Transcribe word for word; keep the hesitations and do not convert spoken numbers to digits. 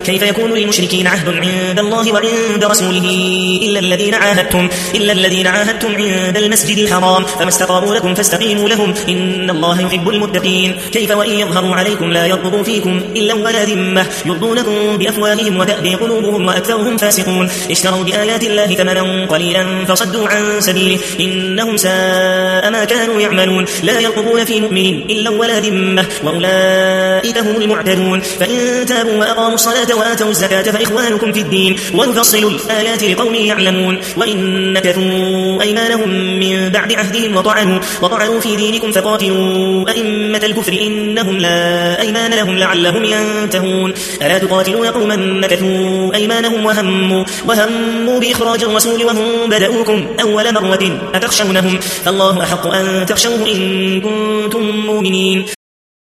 كيف يكون للمشركين عهد عند الله وعند رسوله إلا الذين عاهدتم إلا الذين عاهدتم عند المسجد الحرام فما استقاموا لكم فاستقيموا لهم إن الله يحب المتقين. كيف وإن يظهروا عليكم لا يرقبوا فيكم إلا ولا ذمة يرضونكم بأفواههم وتأبي قلوبهم وأكثرهم فاسقون. اشتروا بآيات الله ثمنا قليلا فصدوا عن سبيله إنهم ساء ما كانوا يعملون. لا يرقبون في مؤمن إلا ولا ذمة وأولئك هم المعتدون. فإن تابوا وأقاموا الصلاة وآتوا الزكاة فإخوانكم في الدين ونفصل الآيات لقوم يعلمون. وإن نكثوا أيمانهم من بعد عهدهم وطعنوا, وطعنوا في دينكم فقاتلوا أئمة الكفر إنهم لا أيمان لهم لعلهم ينتهون. ألا تقاتلون قوما نكثوا أيمانهم وهموا, وهموا بإخراج الرسول وهم بدأوكم أول مرة أتخشونهم فالله أحق أن تخشوه إن كنتم مؤمنين.